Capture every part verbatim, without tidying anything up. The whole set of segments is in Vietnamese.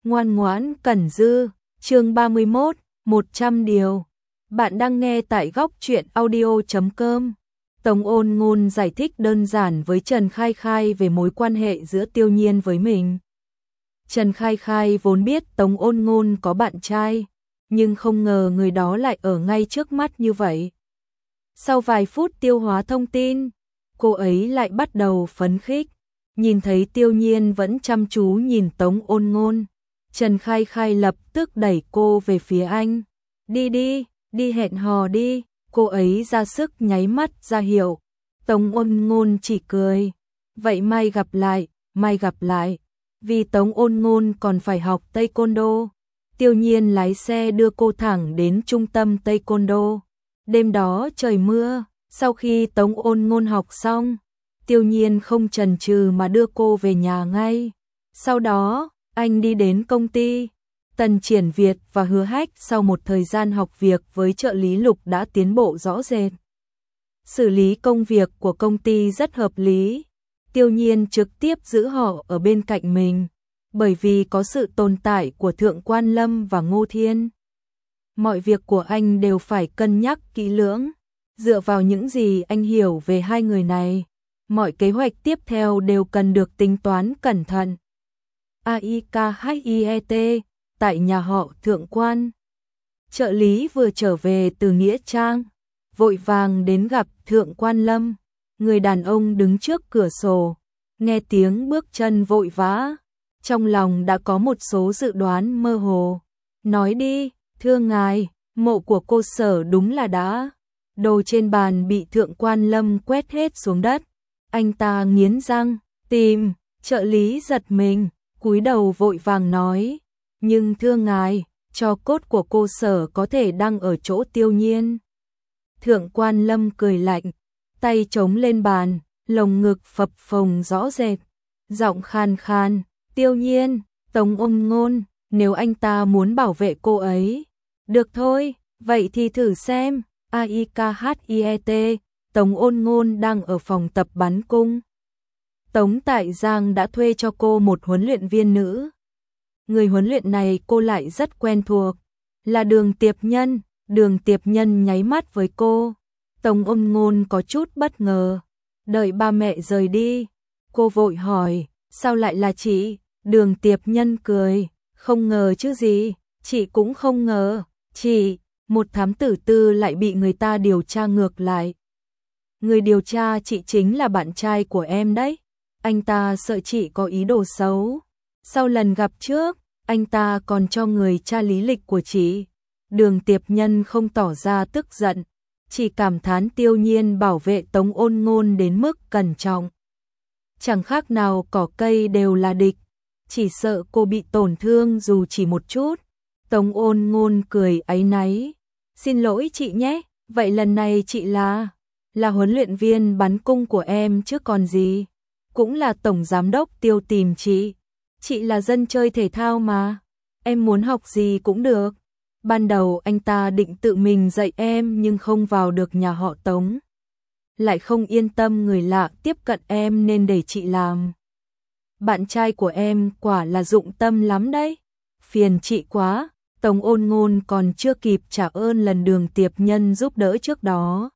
Ngoan ngoãn cẩn dư, chương ba mươi mốt, một trăm điều. Bạn đang nghe tại góc truyện audio chấm com. Tống Ôn Ngôn giải thích đơn giản với Trần Khai Khai về mối quan hệ giữa Tiêu Nhiên với mình. Trần Khai Khai vốn biết Tống Ôn Ngôn có bạn trai, nhưng không ngờ người đó lại ở ngay trước mắt như vậy. Sau vài phút tiêu hóa thông tin, cô ấy lại bắt đầu phấn khích. Nhìn thấy Tiêu Nhiên vẫn chăm chú nhìn Tống Ôn Ngôn, Trần Khai Khai lập tức đẩy cô về phía anh. Đi đi, đi hẹn hò đi, cô ấy ra sức nháy mắt ra hiệu. Tống Ôn Ngôn chỉ cười. Vậy mai gặp lại, mai gặp lại. Vì Tống Ôn Ngôn còn phải học Taekwondo, Tiêu Nhiên lái xe đưa cô thẳng đến trung tâm Taekwondo. Đêm đó trời mưa, sau khi Tống Ôn Ngôn học xong, Tiêu Nhiên không chần chừ mà đưa cô về nhà ngay. Sau đó, anh đi đến công ty. Tần Triển Việt và Hứa Hách sau một thời gian học việc với trợ lý Lục đã tiến bộ rõ rệt. Xử lý công việc của công ty rất hợp lý. Tiêu Nhiên trực tiếp giữ họ ở bên cạnh mình, bởi vì có sự tồn tại của Thượng Quan Lâm và Ngô Thiên. Mọi việc của anh đều phải cân nhắc kỹ lưỡng. Dựa vào những gì anh hiểu về hai người này, mọi kế hoạch tiếp theo đều cần được tính toán cẩn thận. a i k h i e t, tại nhà họ Thượng Quan. Trợ lý vừa trở về từ Nghĩa Trang, vội vàng đến gặp Thượng Quan Lâm. Người đàn ông đứng trước cửa sổ, nghe tiếng bước chân vội vã, trong lòng đã có một số dự đoán mơ hồ. Nói đi, thưa ngài, mộ của cô Sở đúng là đã. Đồ trên bàn bị Thượng Quan Lâm quét hết xuống đất. Anh ta nghiến răng, tìm. Trợ lý giật mình, cúi đầu vội vàng nói. Nhưng thưa ngài, tro cốt của cô Sở có thể đang ở chỗ Tiêu Nhiên. Thượng Quan Lâm cười lạnh, tay chống lên bàn, lồng ngực phập phồng rõ rệt. Giọng khan khan, Tiêu Nhiên, Tống Ôn Ngôn, nếu anh ta muốn bảo vệ cô ấy. Được thôi, vậy thì thử xem. a i k h i e t, Tống Ôn Ngôn đang ở phòng tập bắn cung. Tống Tại Giang đã thuê cho cô một huấn luyện viên nữ. Người huấn luyện này cô lại rất quen thuộc, là Đường Tiệp Nhân. Đường Tiệp Nhân nháy mắt với cô. Tống Ôn Ngôn có chút bất ngờ. Đợi ba mẹ rời đi, cô vội hỏi, sao lại là chị? Đường Tiệp Nhân cười, không ngờ chứ gì, chị cũng không ngờ. Chị, một thám tử tư lại bị người ta điều tra ngược lại. Người điều tra chị chính là bạn trai của em đấy. Anh ta sợ chị có ý đồ xấu. Sau lần gặp trước, anh ta còn cho người tra lý lịch của chị. Đường Tiệp Nhân không tỏ ra tức giận, chỉ cảm thán Tiêu Nhiên bảo vệ Tống Ôn Ngôn đến mức cẩn trọng. Chẳng khác nào cỏ cây đều là địch, chỉ sợ cô bị tổn thương dù chỉ một chút. Tống Ôn Ngôn cười áy náy, xin lỗi chị nhé, vậy lần này chị là, là huấn luyện viên bắn cung của em chứ còn gì. Cũng là tổng giám đốc Tiêu tìm chị, chị là dân chơi thể thao mà, em muốn học gì cũng được. Ban đầu anh ta định tự mình dạy em nhưng không vào được nhà họ Tống. Lại không yên tâm người lạ tiếp cận em nên để chị làm. Bạn trai của em quả là dụng tâm lắm đấy. Phiền chị quá. Tống Ôn Ngôn còn chưa kịp trả ơn lần Đường Tiệp Nhân giúp đỡ trước đó.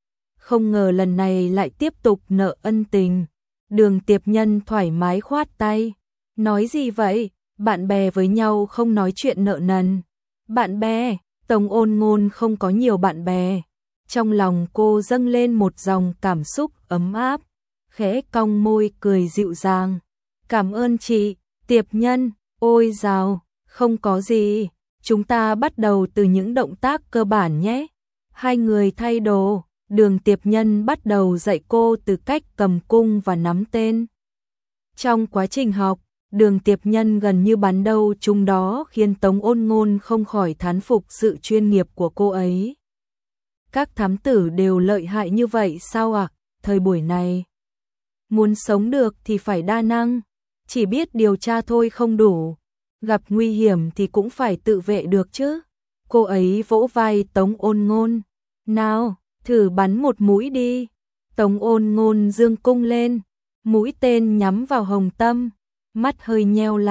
Không ngờ lần này lại tiếp tục nợ ân tình. Đường Tiệp Nhân thoải mái khoát tay. Nói gì vậy? Bạn bè với nhau không nói chuyện nợ nần. Bạn bè? Tống Ôn Ngôn không có nhiều bạn bè. Trong lòng cô dâng lên một dòng cảm xúc ấm áp, khẽ cong môi cười dịu dàng. Cảm ơn chị, Tiệp Nhân. Ôi dào, không có gì. Chúng ta bắt đầu từ những động tác cơ bản nhé. Hai người thay đồ, Đường Tiệp Nhân bắt đầu dạy cô từ cách cầm cung và nắm tên. Trong quá trình học, Đường Tiệp Nhân gần như bắn đâu trúng đó khiến Tống Ôn Ngôn không khỏi thán phục sự chuyên nghiệp của cô ấy. Các thám tử đều lợi hại như vậy sao ạ? À? Thời buổi này, muốn sống được thì phải đa năng, chỉ biết điều tra thôi không đủ. Gặp nguy hiểm thì cũng phải tự vệ được chứ. Cô ấy vỗ vai Tống Ôn Ngôn. Nào, thử bắn một mũi đi. Tống Ôn Ngôn giương cung lên, mũi tên nhắm vào Hồng Tâm, mắt hơi nheo lại,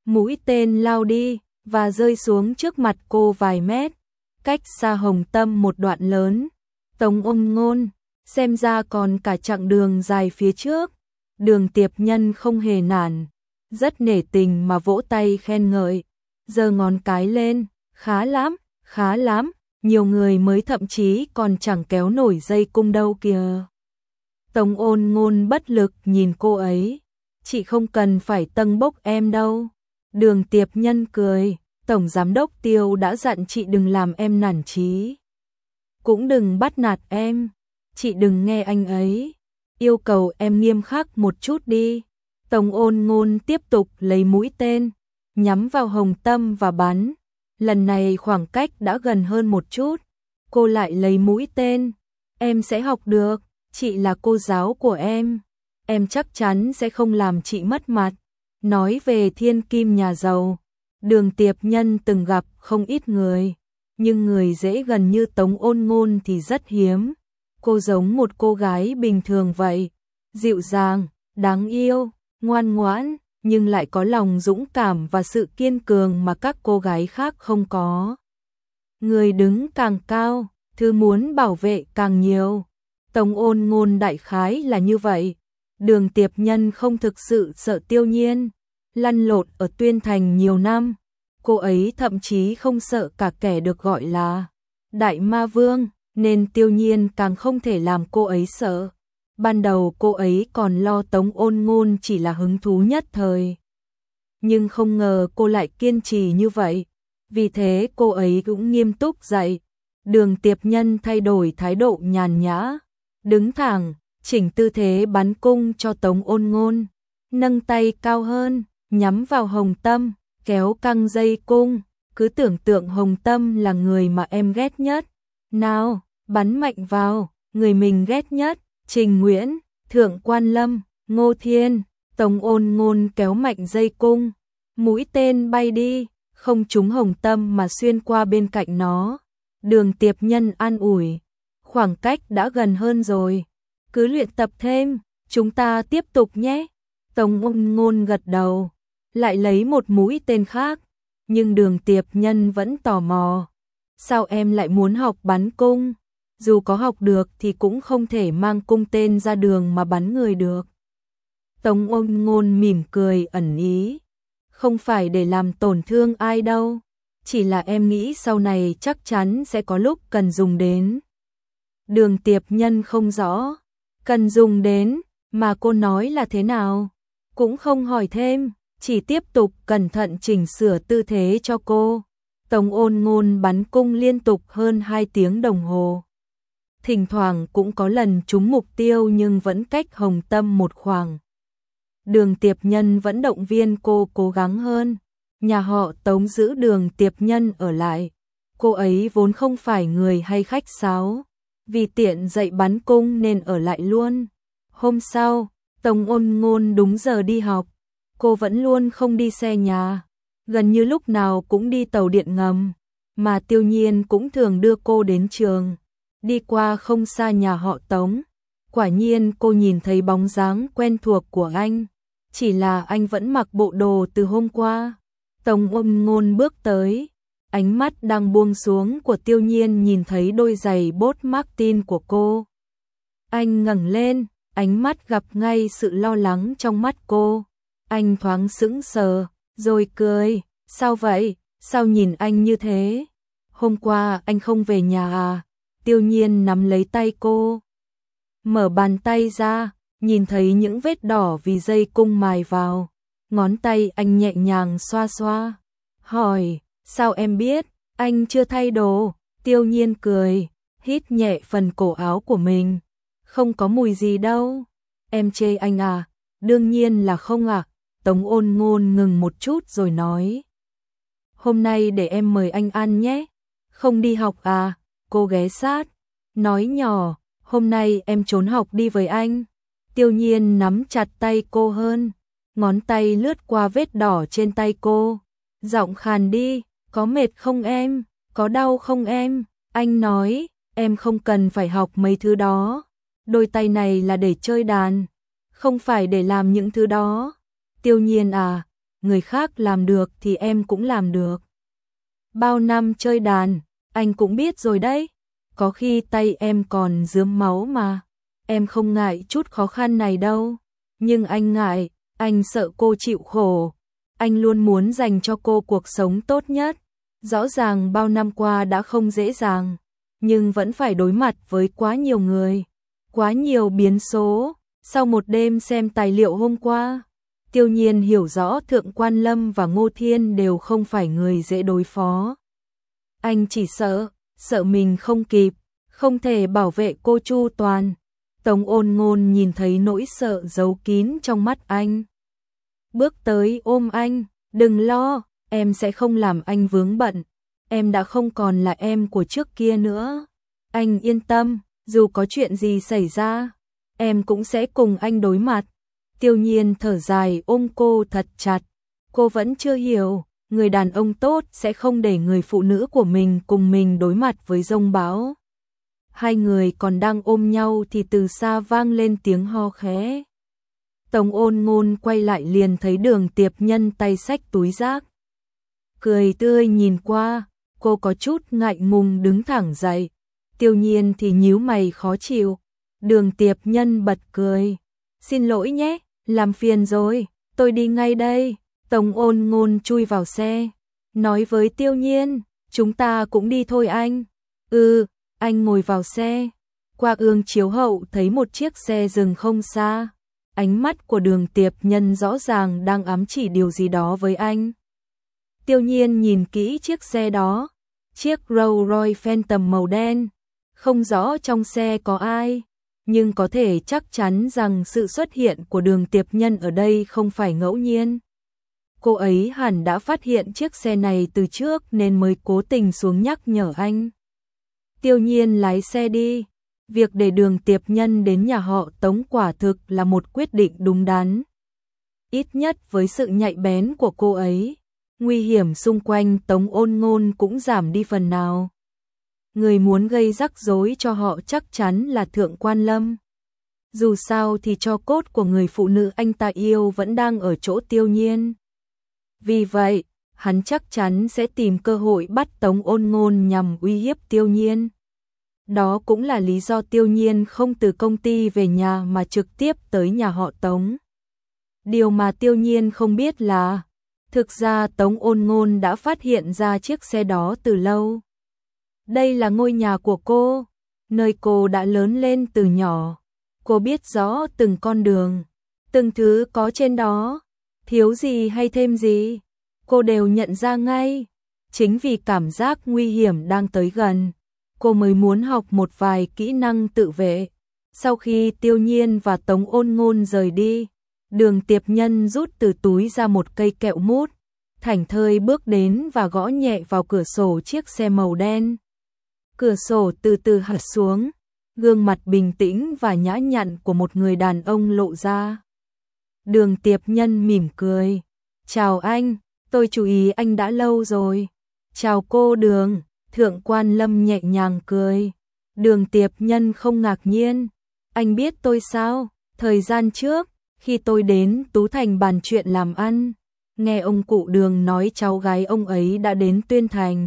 Mũi tên lao đi và rơi xuống trước mặt cô vài mét, cách xa Hồng Tâm một đoạn lớn. Tống Ôn Ngôn, xem ra còn cả chặng đường dài phía trước. Đường Tiệp Nhân không hề nản, rất nể tình mà vỗ tay khen ngợi, giơ ngón cái lên, khá lắm, khá lắm, nhiều người mới thậm chí còn chẳng kéo nổi dây cung đâu kìa. Tống Ôn Ngôn bất lực nhìn cô ấy, chị không cần phải tâng bốc em đâu. Đường Tiệp Nhân cười, Tổng Giám đốc Tiêu đã dặn chị đừng làm em nản chí. Cũng đừng bắt nạt em, chị đừng nghe anh ấy, yêu cầu em nghiêm khắc một chút đi. Tống Ôn Ngôn tiếp tục lấy mũi tên, nhắm vào Hồng Tâm và bắn. Lần này khoảng cách đã gần hơn một chút, cô lại lấy mũi tên. Em sẽ học được, chị là cô giáo của em, em chắc chắn sẽ không làm chị mất mặt. Nói về thiên kim nhà giàu, Đường Tiệp Nhân từng gặp không ít người, nhưng người dễ gần như Tống Ôn Ngôn thì rất hiếm. Cô giống một cô gái bình thường vậy, dịu dàng, đáng yêu, ngoan ngoãn, nhưng lại có lòng dũng cảm và sự kiên cường mà các cô gái khác không có. Người đứng càng cao, thứ muốn bảo vệ càng nhiều. Tống Ôn Ngôn đại khái là như vậy. Đường Tiệp Nhân không thực sự sợ Tiêu Nhiên, lăn lộn ở Tuyên Thành nhiều năm. Cô ấy thậm chí không sợ cả kẻ được gọi là Đại Ma Vương, nên Tiêu Nhiên càng không thể làm cô ấy sợ. Ban đầu cô ấy còn lo Tống Ôn Ngôn chỉ là hứng thú nhất thời. Nhưng không ngờ cô lại kiên trì như vậy. Vì thế cô ấy cũng nghiêm túc dạy. Đường Tiệp Nhân thay đổi thái độ nhàn nhã, đứng thẳng, chỉnh tư thế bắn cung cho Tống Ôn Ngôn, nâng tay cao hơn, nhắm vào Hồng Tâm, kéo căng dây cung. Cứ tưởng tượng Hồng Tâm là người mà em ghét nhất. Nào, bắn mạnh vào, người mình ghét nhất. Trình Nguyễn, Thượng Quan Lâm, Ngô Thiên. Tống Ôn Ngôn kéo mạnh dây cung, mũi tên bay đi, không trúng Hồng Tâm mà xuyên qua bên cạnh nó. Đường Tiệp Nhân an ủi, khoảng cách đã gần hơn rồi, cứ luyện tập thêm, chúng ta tiếp tục nhé. Tống Ôn Ngôn gật đầu, lại lấy một mũi tên khác, nhưng Đường Tiệp Nhân vẫn tò mò. Sao em lại muốn học bắn cung? Dù có học được thì cũng không thể mang cung tên ra đường mà bắn người được. Tống Ôn Ngôn mỉm cười ẩn ý, không phải để làm tổn thương ai đâu, chỉ là em nghĩ sau này chắc chắn sẽ có lúc cần dùng đến. Đường Tiệp Nhân không rõ, cần dùng đến, mà cô nói là thế nào? Cũng không hỏi thêm, chỉ tiếp tục cẩn thận chỉnh sửa tư thế cho cô. Tống Ôn Ngôn bắn cung liên tục hơn hai tiếng đồng hồ. Thỉnh thoảng cũng có lần trúng mục tiêu nhưng vẫn cách Hồng Tâm một khoảng. Đường Tiệp Nhân vẫn động viên cô cố gắng hơn. Nhà họ Tống giữ Đường Tiệp Nhân ở lại. Cô ấy vốn không phải người hay khách sáo, vì tiện dạy bắn cung nên ở lại luôn. Hôm sau, Tống Ôn Ngôn đúng giờ đi học. Cô vẫn luôn không đi xe nhà, gần như lúc nào cũng đi tàu điện ngầm, mà Tiêu Nhiên cũng thường đưa cô đến trường. Đi qua không xa nhà họ Tống, quả nhiên cô nhìn thấy bóng dáng quen thuộc của anh, chỉ là anh vẫn mặc bộ đồ từ hôm qua. Tống Ôn Ngôn bước tới, ánh mắt đang buông xuống của Tiêu Nhiên nhìn thấy đôi giày bốt Martin của cô. Anh ngẩng lên, ánh mắt gặp ngay sự lo lắng trong mắt cô. Anh thoáng sững sờ, rồi cười, sao vậy, sao nhìn anh như thế? Hôm qua anh không về nhà à? Tiêu Nhiên nắm lấy tay cô, mở bàn tay ra, nhìn thấy những vết đỏ vì dây cung mài vào. Ngón tay anh nhẹ nhàng xoa xoa, hỏi, sao em biết? Anh chưa thay đồ. Tiêu Nhiên cười, hít nhẹ phần cổ áo của mình, không có mùi gì đâu. Em chê anh à? Đương nhiên là không ạ. À. Tống Ôn Ngôn ngừng một chút rồi nói, hôm nay để em mời anh ăn nhé. Không đi học à? Cô ghé sát, nói nhỏ, hôm nay em trốn học đi với anh. Tiêu Nhiên nắm chặt tay cô hơn, ngón tay lướt qua vết đỏ trên tay cô, giọng khàn đi, có mệt không em, có đau không em? Anh nói, em không cần phải học mấy thứ đó, đôi tay này là để chơi đàn, không phải để làm những thứ đó. Tiêu Nhiên à, người khác làm được thì em cũng làm được. Bao năm chơi đàn, anh cũng biết rồi đấy, có khi tay em còn rướm máu mà. Em không ngại chút khó khăn này đâu, nhưng anh ngại, anh sợ cô chịu khổ. Anh luôn muốn dành cho cô cuộc sống tốt nhất. Rõ ràng bao năm qua đã không dễ dàng, nhưng vẫn phải đối mặt với quá nhiều người, quá nhiều biến số. Sau một đêm xem tài liệu hôm qua, Tiêu Nhiên hiểu rõ Thượng Quan Lâm và Ngô Thiên đều không phải người dễ đối phó. Anh chỉ sợ, sợ mình không kịp, không thể bảo vệ cô chu toàn. Tống Ôn Ngôn nhìn thấy nỗi sợ giấu kín trong mắt anh. Bước tới ôm anh, đừng lo, em sẽ không làm anh vướng bận. Em đã không còn là em của trước kia nữa. Anh yên tâm, dù có chuyện gì xảy ra, em cũng sẽ cùng anh đối mặt. Tiêu Nhiên thở dài ôm cô thật chặt. Cô vẫn chưa hiểu, người đàn ông tốt sẽ không để người phụ nữ của mình cùng mình đối mặt với giông bão. Hai người còn đang ôm nhau thì từ xa vang lên tiếng ho khẽ. Tống Ôn Ngôn quay lại liền thấy Đường Tiệp Nhân tay xách túi rác. Cười tươi nhìn qua, cô có chút ngại ngùng đứng thẳng dậy. Tiêu Nhiên thì nhíu mày khó chịu. Đường Tiệp Nhân bật cười. Xin lỗi nhé, làm phiền rồi, tôi đi ngay đây. Tống Ôn Ngôn chui vào xe, nói với Tiêu Nhiên, chúng ta cũng đi thôi anh. Ừ, anh ngồi vào xe. Qua gương chiếu hậu thấy một chiếc xe dừng không xa. Ánh mắt của Đường Tiệp Nhân rõ ràng đang ám chỉ điều gì đó với anh. Tiêu Nhiên nhìn kỹ chiếc xe đó, chiếc Rolls Royce Phantom màu đen. Không rõ trong xe có ai, nhưng có thể chắc chắn rằng sự xuất hiện của Đường Tiệp Nhân ở đây không phải ngẫu nhiên. Cô ấy hẳn đã phát hiện chiếc xe này từ trước nên mới cố tình xuống nhắc nhở anh. Tiêu Nhiên lái xe đi. Việc để Đường Tiệp Nhân đến nhà họ Tống quả thực là một quyết định đúng đắn. Ít nhất với sự nhạy bén của cô ấy, nguy hiểm xung quanh Tống Ôn Ngôn cũng giảm đi phần nào. Người muốn gây rắc rối cho họ chắc chắn là Thượng Quan Lâm. Dù sao thì tro cốt của người phụ nữ anh ta yêu vẫn đang ở chỗ Tiêu Nhiên. Vì vậy, hắn chắc chắn sẽ tìm cơ hội bắt Tống Ôn Ngôn nhằm uy hiếp Tiêu Nhiên. Đó cũng là lý do Tiêu Nhiên không từ công ty về nhà mà trực tiếp tới nhà họ Tống. Điều mà Tiêu Nhiên không biết là, thực ra Tống Ôn Ngôn đã phát hiện ra chiếc xe đó từ lâu. Đây là ngôi nhà của cô, nơi cô đã lớn lên từ nhỏ. Cô biết rõ từng con đường, từng thứ có trên đó, thiếu gì hay thêm gì, cô đều nhận ra ngay. Chính vì cảm giác nguy hiểm đang tới gần, cô mới muốn học một vài kỹ năng tự vệ. Sau khi Tiêu Nhiên và Tống Ôn Ngôn rời đi, Đường Tiệp Nhân rút từ túi ra một cây kẹo mút, thảnh thơi bước đến và gõ nhẹ vào cửa sổ chiếc xe màu đen. Cửa sổ từ từ hắt xuống, gương mặt bình tĩnh và nhã nhặn của một người đàn ông lộ ra. Đường Tiệp Nhân mỉm cười. Chào anh, tôi chú ý anh đã lâu rồi. Chào cô Đường. Thượng Quan Lâm nhẹ nhàng cười. Đường Tiệp Nhân không ngạc nhiên. Anh biết tôi sao? Thời gian trước, khi tôi đến Tú Thành bàn chuyện làm ăn, nghe ông cụ Đường nói cháu gái ông ấy đã đến Tuyên Thành.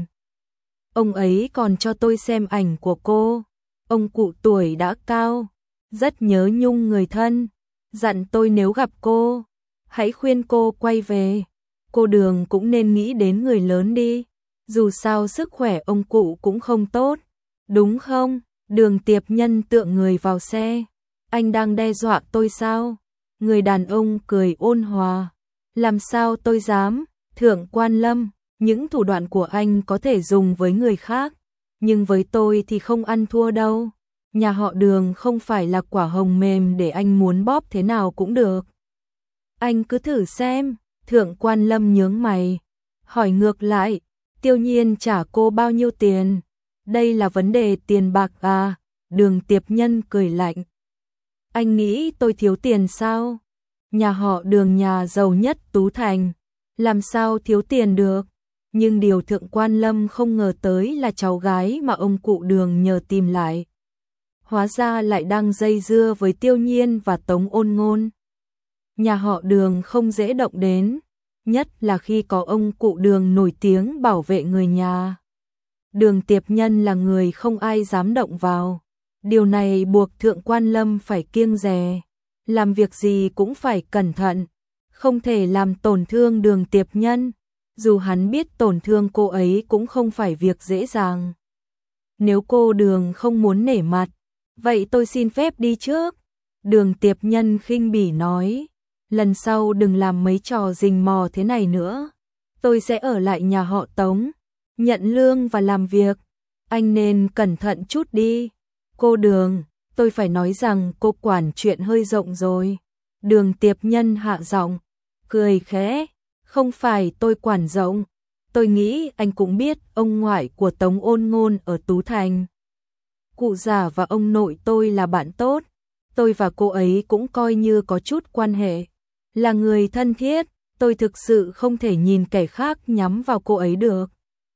Ông ấy còn cho tôi xem ảnh của cô. Ông cụ tuổi đã cao, rất nhớ nhung người thân, dặn tôi nếu gặp cô, hãy khuyên cô quay về. Cô Đường cũng nên nghĩ đến người lớn đi, dù sao sức khỏe ông cụ cũng không tốt, đúng không? Đường Tiệp Nhân tựa người vào xe. Anh đang đe dọa tôi sao? Người đàn ông cười ôn hòa. Làm sao tôi dám? Thượng Quan Lâm, những thủ đoạn của anh có thể dùng với người khác, nhưng với tôi thì không ăn thua đâu. Nhà họ Đường không phải là quả hồng mềm để anh muốn bóp thế nào cũng được. Anh cứ thử xem. Thượng Quan Lâm nhướng mày, hỏi ngược lại, Tiêu Nhiên trả cô bao nhiêu tiền? Đây là vấn đề tiền bạc à? Đường Tiệp Nhân cười lạnh. Anh nghĩ tôi thiếu tiền sao? Nhà họ Đường nhà giàu nhất Tú Thành, làm sao thiếu tiền được? Nhưng điều Thượng Quan Lâm không ngờ tới là cháu gái mà ông cụ Đường nhờ tìm lại, hóa ra lại đang dây dưa với Tiêu Nhiên và Tống Ôn Ngôn. Nhà họ Đường không dễ động đến, nhất là khi có ông cụ Đường nổi tiếng bảo vệ người nhà. Đường Tiệp Nhân là người không ai dám động vào. Điều này buộc Thượng Quan Lâm phải kiêng dè, làm việc gì cũng phải cẩn thận, không thể làm tổn thương Đường Tiệp Nhân, dù hắn biết tổn thương cô ấy cũng không phải việc dễ dàng. Nếu cô Đường không muốn nể mặt, vậy tôi xin phép đi trước. Đường Tiệp Nhân khinh bỉ nói, lần sau đừng làm mấy trò rình mò thế này nữa. Tôi sẽ ở lại nhà họ Tống, nhận lương và làm việc. Anh nên cẩn thận chút đi. Cô Đường, tôi phải nói rằng cô quản chuyện hơi rộng rồi. Đường Tiệp Nhân hạ giọng, cười khẽ, không phải tôi quản rộng. Tôi nghĩ anh cũng biết ông ngoại của Tống Ôn Ngôn ở Tú Thành. Cụ già và ông nội tôi là bạn tốt. Tôi và cô ấy cũng coi như có chút quan hệ. Là người thân thiết, tôi thực sự không thể nhìn kẻ khác nhắm vào cô ấy được.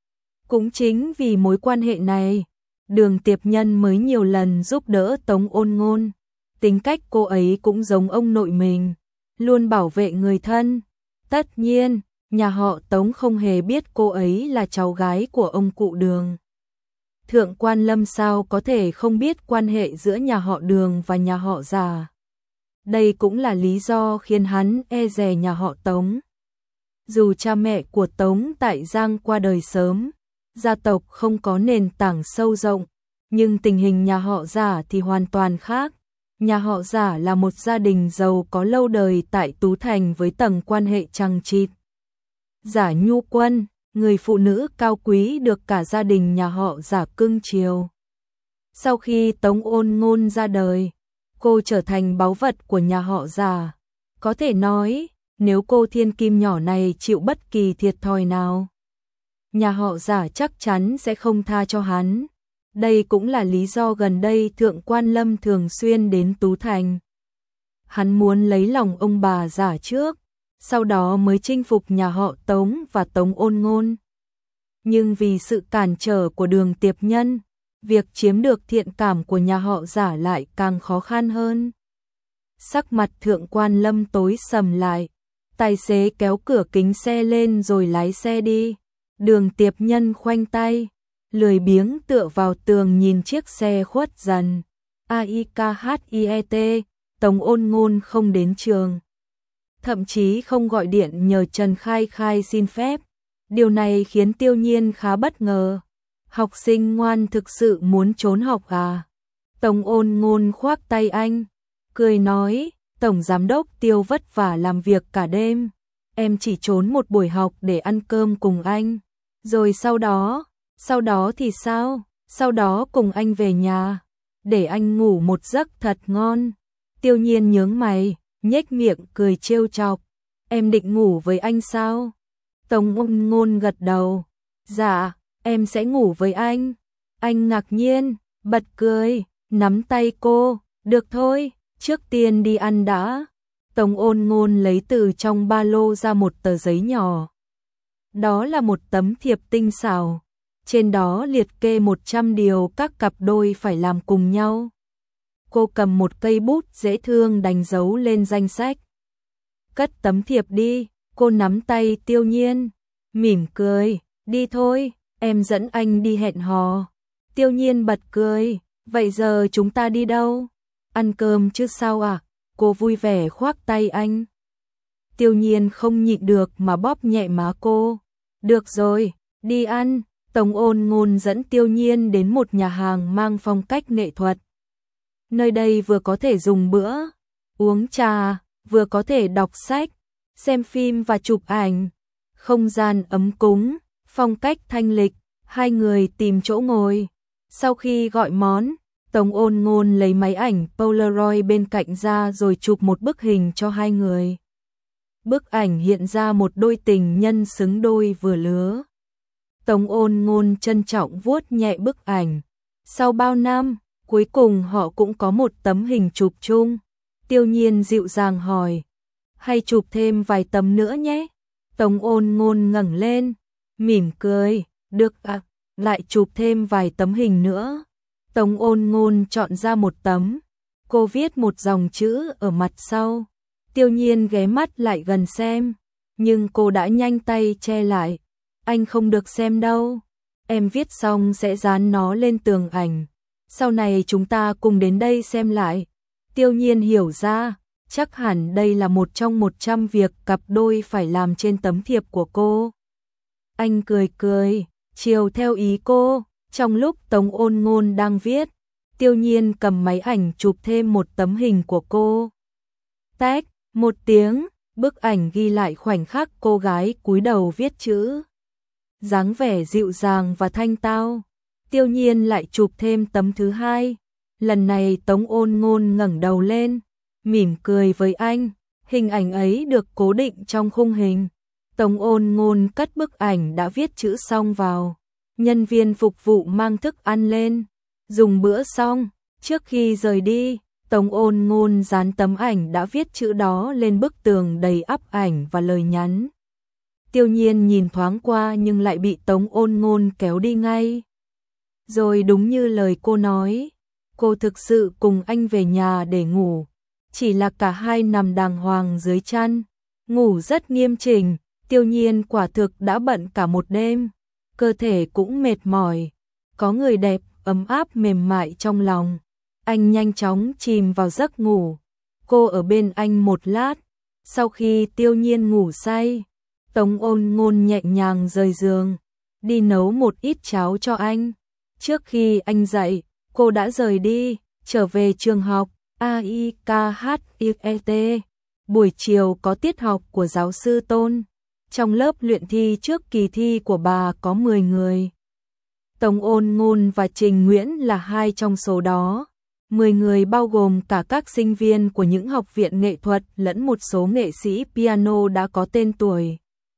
Cũng chính vì mối quan hệ này, Đường Tiệp Nhân mới nhiều lần giúp đỡ Tống Ôn Ngôn. Tính cách cô ấy cũng giống ông nội mình, luôn bảo vệ người thân. Tất nhiên, nhà họ Tống không hề biết cô ấy là cháu gái của ông cụ Đường. Thượng Quan Lâm sao có thể không biết quan hệ giữa nhà họ Đường và nhà họ Già. Đây cũng là lý do khiến hắn e dè nhà họ Tống. Dù cha mẹ của Tống Tại Giang qua đời sớm, gia tộc không có nền tảng sâu rộng, nhưng tình hình nhà họ Già thì hoàn toàn khác. Nhà họ Già là một gia đình giàu có lâu đời tại Tú Thành với tầng quan hệ chằng chịt. Giả Nhu Quân, người phụ nữ cao quý được cả gia đình nhà họ Giả cưng chiều. Sau khi Tống Ôn Ngôn ra đời, cô trở thành báu vật của nhà họ Giả. Có thể nói, nếu cô thiên kim nhỏ này chịu bất kỳ thiệt thòi nào, nhà họ Giả chắc chắn sẽ không tha cho hắn. Đây cũng là lý do gần đây Thượng Quan Lâm thường xuyên đến Tú Thành. Hắn muốn lấy lòng ông bà Giả trước, sau đó mới chinh phục nhà họ Tống và Tống Ôn Ngôn. Nhưng vì sự cản trở của Đường Tiệp Nhân, việc chiếm được thiện cảm của nhà họ Giả lại càng khó khăn hơn. Sắc mặt Thượng Quan Lâm tối sầm lại, tài xế kéo cửa kính xe lên rồi lái xe đi. Đường Tiệp Nhân khoanh tay, lười biếng tựa vào tường nhìn chiếc xe khuất dần. a i ca hát i e tê, Tống Ôn Ngôn không đến trường. Thậm chí không gọi điện nhờ Trần Khai Khai xin phép. Điều này khiến Tiêu Nhiên khá bất ngờ. Học sinh ngoan thực sự muốn trốn học à? Tống Ôn Ngôn khoác tay anh, cười nói, Tổng Giám đốc Tiêu vất vả làm việc cả đêm. Em chỉ trốn một buổi học để ăn cơm cùng anh. Rồi sau đó, sau đó thì sao? Sau đó cùng anh về nhà, để anh ngủ một giấc thật ngon. Tiêu Nhiên nhướng mày, nhếch miệng cười trêu chọc. Em định ngủ với anh sao? Tống Ôn Ngôn gật đầu. Dạ, em sẽ ngủ với anh. Anh ngạc nhiên, bật cười, nắm tay cô. Được thôi, trước tiên đi ăn đã. Tống Ôn Ngôn lấy từ trong ba lô ra một tờ giấy nhỏ. Đó là một tấm thiệp tinh xảo. Trên đó liệt kê một trăm điều các cặp đôi phải làm cùng nhau. Cô cầm một cây bút dễ thương đánh dấu lên danh sách. Cất tấm thiệp đi, cô nắm tay Tiêu Nhiên, mỉm cười, đi thôi, em dẫn anh đi hẹn hò. Tiêu Nhiên bật cười, vậy giờ chúng ta đi đâu? Ăn cơm chứ sao à? Cô vui vẻ khoác tay anh. Tiêu Nhiên không nhịn được mà bóp nhẹ má cô. Được rồi, đi ăn. Tống Ôn Ngôn dẫn Tiêu Nhiên đến một nhà hàng mang phong cách nghệ thuật. Nơi đây vừa có thể dùng bữa, uống trà, vừa có thể đọc sách, xem phim và chụp ảnh. Không gian ấm cúng, phong cách thanh lịch, hai người tìm chỗ ngồi. Sau khi gọi món, Tống Ôn Ngôn lấy máy ảnh Polaroid bên cạnh ra rồi chụp một bức hình cho hai người. Bức ảnh hiện ra một đôi tình nhân xứng đôi vừa lứa. Tống Ôn Ngôn trân trọng vuốt nhẹ bức ảnh. Sau bao năm, cuối cùng họ cũng có một tấm hình chụp chung. Tiêu Nhiên dịu dàng hỏi, hay chụp thêm vài tấm nữa nhé? Tống Ôn Ngôn ngẩng lên, mỉm cười, được ạ, à, lại chụp thêm vài tấm hình nữa. Tống Ôn Ngôn chọn ra một tấm, cô viết một dòng chữ ở mặt sau. Tiêu Nhiên ghé mắt lại gần xem, nhưng cô đã nhanh tay che lại. Anh không được xem đâu. Em viết xong sẽ dán nó lên tường ảnh. Sau này chúng ta cùng đến đây xem lại. Tiêu Nhiên hiểu ra, chắc hẳn đây là một trong một trăm việc cặp đôi phải làm trên tấm thiệp của cô. Anh cười cười, chiều theo ý cô. Trong lúc Tống Ôn Ngôn đang viết, Tiêu Nhiên cầm máy ảnh chụp thêm một tấm hình của cô. Tách, một tiếng, bức ảnh ghi lại khoảnh khắc cô gái cúi đầu viết chữ. Dáng vẻ dịu dàng và thanh tao. Tiêu Nhiên lại chụp thêm tấm thứ hai. Lần này Tống Ôn Ngôn ngẩng đầu lên, mỉm cười với anh. Hình ảnh ấy được cố định trong khung hình. Tống Ôn Ngôn cất bức ảnh đã viết chữ xong vào. Nhân viên phục vụ mang thức ăn lên. Dùng bữa xong, trước khi rời đi, Tống Ôn Ngôn dán tấm ảnh đã viết chữ đó lên bức tường đầy ắp ảnh và lời nhắn. Tiêu Nhiên nhìn thoáng qua nhưng lại bị Tống Ôn Ngôn kéo đi ngay. Rồi đúng như lời cô nói, cô thực sự cùng anh về nhà để ngủ. Chỉ là cả hai nằm đàng hoàng dưới chăn, ngủ rất nghiêm chỉnh. Tiêu Nhiên quả thực đã bận cả một đêm, cơ thể cũng mệt mỏi. Có người đẹp, ấm áp mềm mại trong lòng. Anh nhanh chóng chìm vào giấc ngủ. Cô ở bên anh một lát. Sau khi Tiêu Nhiên ngủ say, Tống Ôn Ngôn nhẹ nhàng rời giường, đi nấu một ít cháo cho anh. Trước khi anh dậy, cô đã rời đi, trở về trường học A I K H I E T. Buổi chiều có tiết học của giáo sư Tôn. Trong lớp luyện thi trước kỳ thi của bà có mười người. Tống Ôn Ngôn và Trình Nguyễn là hai trong số đó. mười người bao gồm cả các sinh viên của những học viện nghệ thuật lẫn một số nghệ sĩ piano đã có tên tuổi.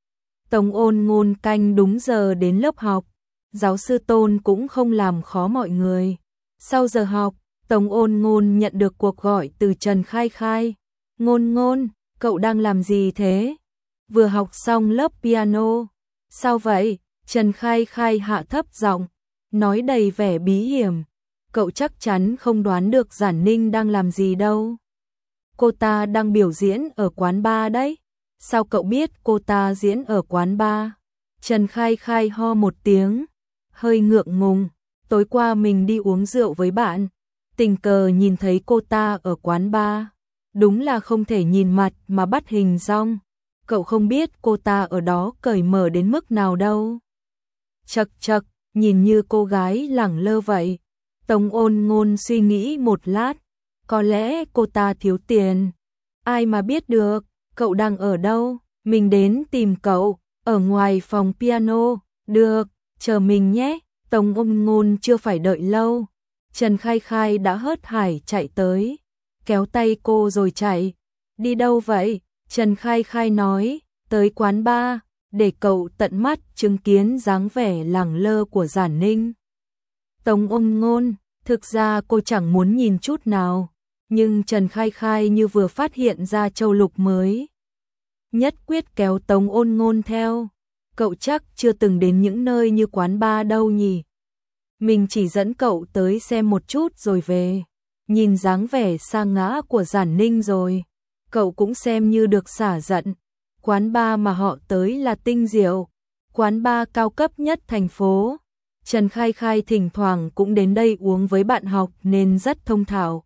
Tống Ôn Ngôn canh đúng giờ đến lớp học. Giáo sư Tôn cũng không làm khó mọi người. Sau giờ học, Tống Ôn Ngôn nhận được cuộc gọi từ Trần Khai Khai. Ngôn Ngôn, cậu đang làm gì thế? Vừa học xong lớp piano. Sao vậy? Trần Khai Khai hạ thấp giọng, nói đầy vẻ bí hiểm. Cậu chắc chắn không đoán được Giản Ninh đang làm gì đâu. Cô ta đang biểu diễn ở quán bar đấy. Sao cậu biết cô ta diễn ở quán bar? Trần Khai Khai ho một tiếng, hơi ngượng ngùng. Tối qua mình đi uống rượu với bạn, tình cờ nhìn thấy cô ta ở quán bar. Đúng là không thể nhìn mặt mà bắt hình dong. Cậu không biết cô ta ở đó cởi mở đến mức nào đâu. Chậc chậc, nhìn như cô gái lẳng lơ vậy. Tống Ôn Ngôn suy nghĩ một lát. Có lẽ cô ta thiếu tiền. Ai mà biết được, cậu đang ở đâu? Mình đến tìm cậu, ở ngoài phòng piano. Được, chờ mình nhé. Tống Ôn Ngôn chưa phải đợi lâu. Trần Khai Khai đã hớt hải chạy tới, kéo tay cô rồi chạy. Đi đâu vậy? Trần Khai Khai nói, tới quán bar, để cậu tận mắt chứng kiến dáng vẻ lẳng lơ của Giản Ninh. Tống Ôn Ngôn, thực ra cô chẳng muốn nhìn chút nào, nhưng Trần Khai Khai như vừa phát hiện ra châu lục mới. Nhất quyết kéo Tống Ôn Ngôn theo. Cậu chắc chưa từng đến những nơi như quán bar đâu nhỉ? Mình chỉ dẫn cậu tới xem một chút rồi về. Nhìn dáng vẻ sa ngã của Giản Ninh rồi, cậu cũng xem như được xả giận. Quán bar mà họ tới là Tinh Diệu, quán bar cao cấp nhất thành phố. Trần Khai Khai thỉnh thoảng cũng đến đây uống với bạn học nên rất thông thạo.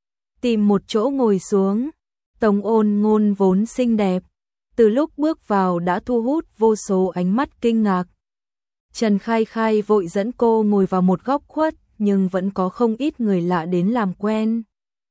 Tìm một chỗ ngồi xuống. Tống Ôn Ngôn vốn xinh đẹp, từ lúc bước vào đã thu hút vô số ánh mắt kinh ngạc. Trần Khai Khai vội dẫn cô ngồi vào một góc khuất, nhưng vẫn có không ít người lạ đến làm quen.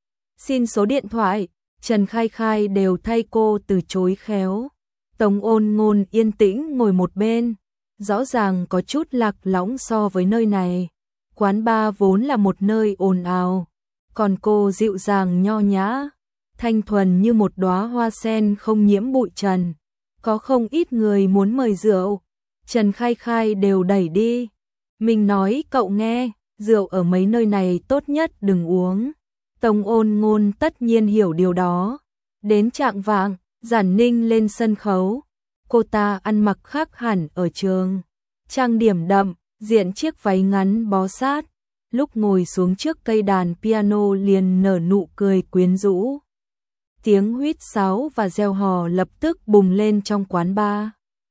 Xin số điện thoại, Trần Khai Khai đều thay cô từ chối khéo. Tống Ôn Ngôn yên tĩnh ngồi một bên, rõ ràng có chút lạc lõng so với nơi này. Quán bar vốn là một nơi ồn ào, còn cô dịu dàng nho nhã, thanh thuần như một đóa hoa sen không nhiễm bụi trần. Có không ít người muốn mời rượu, Trần Khai Khai đều đẩy đi. Mình nói cậu nghe, rượu ở mấy nơi này tốt nhất đừng uống. Tống Ôn Ngôn tất nhiên hiểu điều đó. Đến chạng vạng, Giản Ninh lên sân khấu. Cô ta ăn mặc khác hẳn ở trường, trang điểm đậm, diện chiếc váy ngắn bó sát. Lúc ngồi xuống trước cây đàn piano liền nở nụ cười quyến rũ. tiếng huýt sáo và reo hò lập tức bùng lên trong quán bar.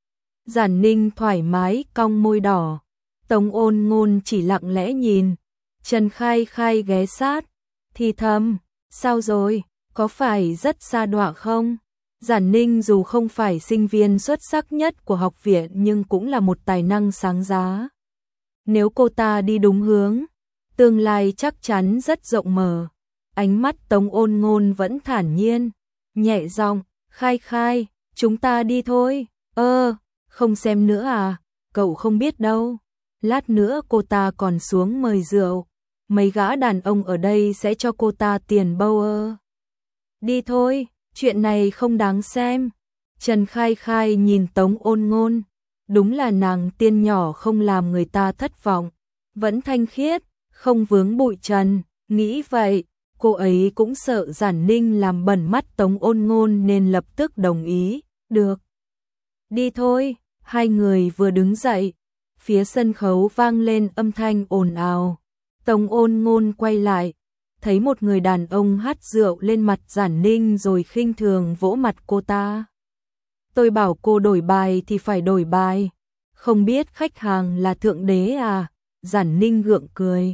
Giản Ninh thoải mái cong môi đỏ, Tống Ôn Ngôn chỉ lặng lẽ nhìn, Trần Khai Khai ghé sát, thì thầm, sao rồi, có phải rất sa đọa không? Giản Ninh dù không phải sinh viên xuất sắc nhất của học viện nhưng cũng là một tài năng sáng giá. Nếu cô ta đi đúng hướng, tương lai chắc chắn rất rộng mở. Ánh mắt Tống Ôn Ngôn vẫn thản nhiên, nhẹ giọng, Khai Khai, chúng ta đi thôi. Ơ, không xem nữa à, cậu không biết đâu. Lát nữa cô ta còn xuống mời rượu, mấy gã đàn ông ở đây sẽ cho cô ta tiền bâu ơ. Đi thôi, chuyện này không đáng xem. Trần Khai Khai nhìn Tống Ôn Ngôn, đúng là nàng tiên nhỏ không làm người ta thất vọng, vẫn thanh khiết, không vướng bụi trần, nghĩ vậy, cô ấy cũng sợ Giản Ninh làm bẩn mắt Tống Ôn Ngôn nên lập tức đồng ý, được. Đi thôi, hai người vừa đứng dậy, phía sân khấu vang lên âm thanh ồn ào. Tống Ôn Ngôn quay lại, thấy một người đàn ông hắt rượu lên mặt Giản Ninh rồi khinh thường vỗ mặt cô ta. Tôi bảo cô đổi bài thì phải đổi bài, không biết khách hàng là thượng đế à? Giản Ninh gượng cười.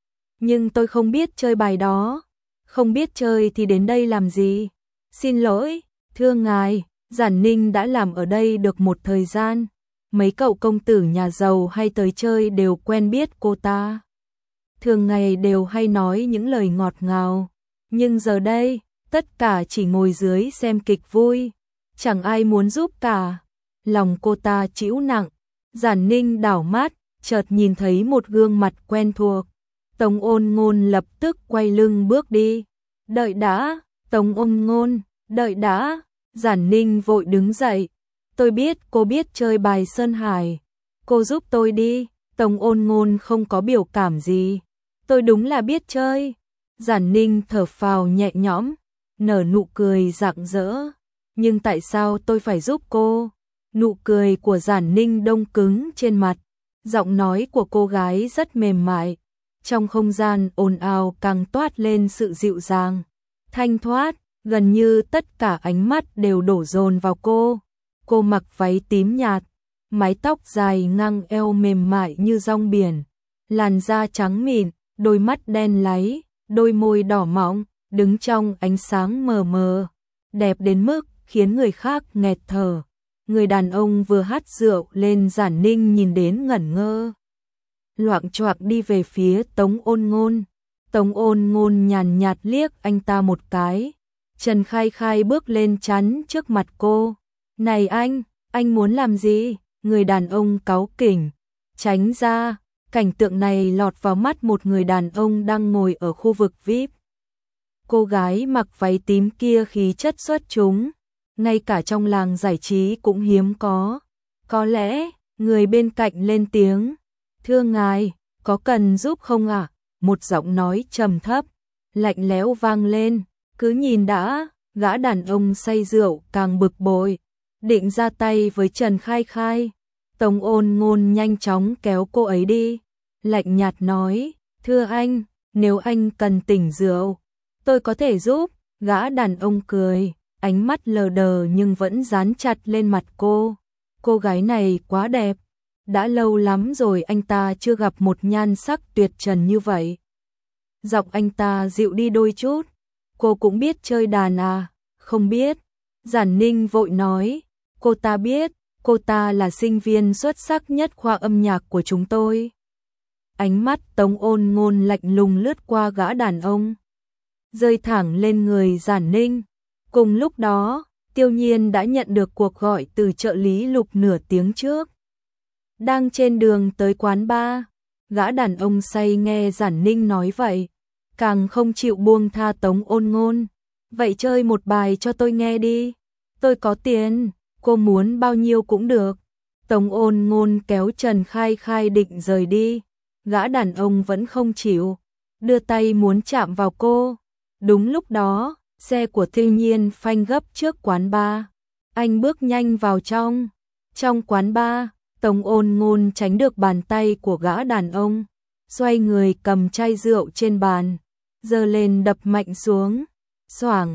Nhưng tôi không biết chơi bài đó, không biết chơi thì đến đây làm gì? Xin lỗi, thưa ngài, Giản Ninh đã làm ở đây được một thời gian, mấy cậu công tử nhà giàu hay tới chơi đều quen biết cô ta. Thường ngày đều hay nói những lời ngọt ngào, nhưng giờ đây, tất cả chỉ ngồi dưới xem kịch vui, chẳng ai muốn giúp cả. Lòng cô ta trĩu nặng, Giản Ninh đảo mắt, chợt nhìn thấy một gương mặt quen thuộc. Tống Ôn Ngôn lập tức quay lưng bước đi. Đợi đã, Tống Ôn Ngôn, đợi đã. Giản Ninh vội đứng dậy. Tôi biết cô biết chơi bài Sơn Hải, cô giúp tôi đi. Tống Ôn Ngôn không có biểu cảm gì. Tôi đúng là biết chơi. Giản Ninh thở phào nhẹ nhõm, nở nụ cười rạng rỡ. Nhưng tại sao tôi phải giúp cô? Nụ cười của Giản Ninh đông cứng trên mặt, giọng nói của cô gái rất mềm mại. Trong không gian ồn ào càng toát lên sự dịu dàng, thanh thoát, gần như tất cả ánh mắt đều đổ dồn vào cô. Cô mặc váy tím nhạt, mái tóc dài ngang eo mềm mại như rong biển, làn da trắng mịn, đôi mắt đen láy, đôi môi đỏ mọng, đứng trong ánh sáng mờ mờ, đẹp đến mức khiến người khác nghẹt thở. Người đàn ông vừa hắt rượu lên Giản Ninh nhìn đến ngẩn ngơ, loạng choạng đi về phía Tống Ôn Ngôn. Tống Ôn Ngôn nhàn nhạt liếc anh ta một cái. Trần Khai Khai bước lên chắn trước mặt cô. Này anh, anh muốn làm gì? Người đàn ông cáu kỉnh, tránh ra. Cảnh tượng này lọt vào mắt một người đàn ông đang ngồi ở khu vực vi ai pi. Cô gái mặc váy tím kia khí chất xuất chúng, ngay cả trong làng giải trí cũng hiếm có. Có lẽ, người bên cạnh lên tiếng, thưa ngài, có cần giúp không ạ? À? Một giọng nói trầm thấp, lạnh lẽo vang lên, cứ nhìn đã. Gã đàn ông say rượu càng bực bội, định ra tay với Trần Khai Khai. Tống Ôn Ngôn nhanh chóng kéo cô ấy đi, lạnh nhạt nói, thưa anh, nếu anh cần tỉnh rượu, tôi có thể giúp. Gã đàn ông cười, ánh mắt lờ đờ nhưng vẫn dán chặt lên mặt cô. Cô gái này quá đẹp, đã lâu lắm rồi anh ta chưa gặp một nhan sắc tuyệt trần như vậy. Giọng anh ta dịu đi đôi chút, cô cũng biết chơi đàn à? Không biết. Giản Ninh vội nói, cô ta biết, cô ta là sinh viên xuất sắc nhất khoa âm nhạc của chúng tôi. Ánh mắt Tống Ôn Ngôn lạnh lùng lướt qua gã đàn ông, rơi thẳng lên người Giản Ninh. Cùng lúc đó, Tiêu Nhiên đã nhận được cuộc gọi từ trợ lý Lục nửa tiếng trước. Đang trên đường tới quán bar, gã đàn ông say nghe Giản Ninh nói vậy, càng không chịu buông tha Tống Ôn Ngôn. Vậy chơi một bài cho tôi nghe đi, tôi có tiền, cô muốn bao nhiêu cũng được. Tống Ôn Ngôn kéo Trần Khai Khai định rời đi, gã đàn ông vẫn không chịu, đưa tay muốn chạm vào cô. Đúng lúc đó, xe của Tiêu Nhiên phanh gấp trước quán bar. Anh bước nhanh vào trong. Trong quán bar, Tống Ôn Ngôn tránh được bàn tay của gã đàn ông, xoay người cầm chai rượu trên bàn, giơ lên đập mạnh xuống. Xoảng,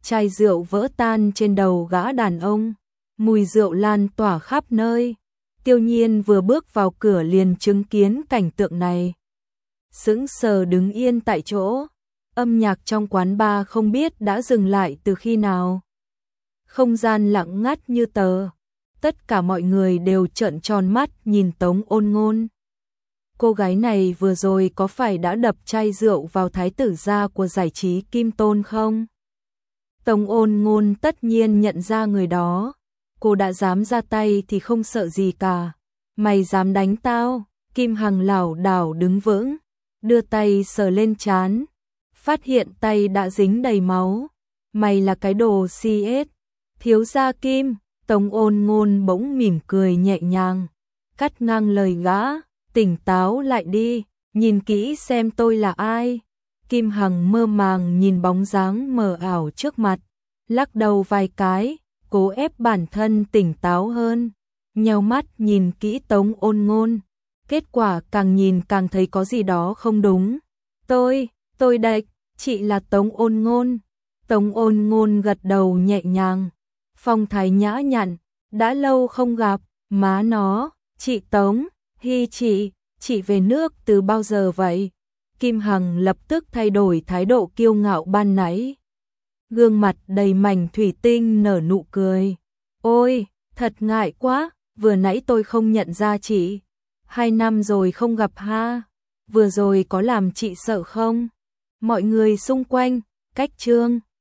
chai rượu vỡ tan trên đầu gã đàn ông, mùi rượu lan tỏa khắp nơi. Tiêu Nhiên vừa bước vào cửa liền chứng kiến cảnh tượng này. Sững sờ đứng yên tại chỗ, âm nhạc trong quán bar không biết đã dừng lại từ khi nào. Không gian lặng ngắt như tờ, tất cả mọi người đều trợn tròn mắt nhìn Tống Ôn Ngôn. Cô gái này vừa rồi có phải đã đập chai rượu vào thái tử gia của giải trí Kim Tôn không? Tống Ôn Ngôn tất nhiên nhận ra người đó. Cô đã dám ra tay thì không sợ gì cả. Mày dám đánh tao? Kim Hằng lảo đảo đứng vững, đưa tay sờ lên trán, phát hiện tay đã dính đầy máu. Mày là cái đồ xê ét. Thiếu gia Kim. Tống Ôn Ngôn bỗng mỉm cười nhẹ nhàng, cắt ngang lời gã, tỉnh táo lại đi, nhìn kỹ xem tôi là ai. Kim Hằng mơ màng nhìn bóng dáng mờ ảo trước mặt, lắc đầu vài cái, cố ép bản thân tỉnh táo hơn, nheo mắt nhìn kỹ Tống Ôn Ngôn, kết quả càng nhìn càng thấy có gì đó không đúng. Tôi, tôi đạch, chị là Tống Ôn Ngôn. Tống Ôn Ngôn gật đầu nhẹ nhàng, phong thái nhã nhặn, đã lâu không gặp, má nó, chị Tống, hi chị, chị về nước từ bao giờ vậy? Kim Hằng lập tức thay đổi thái độ kiêu ngạo ban nãy. Gương mặt đầy mảnh thủy tinh nở nụ cười. Ôi, thật ngại quá, vừa nãy tôi không nhận ra chị. Hai năm rồi không gặp ha, vừa rồi có làm chị sợ không? Mọi người xung quanh, cách trương.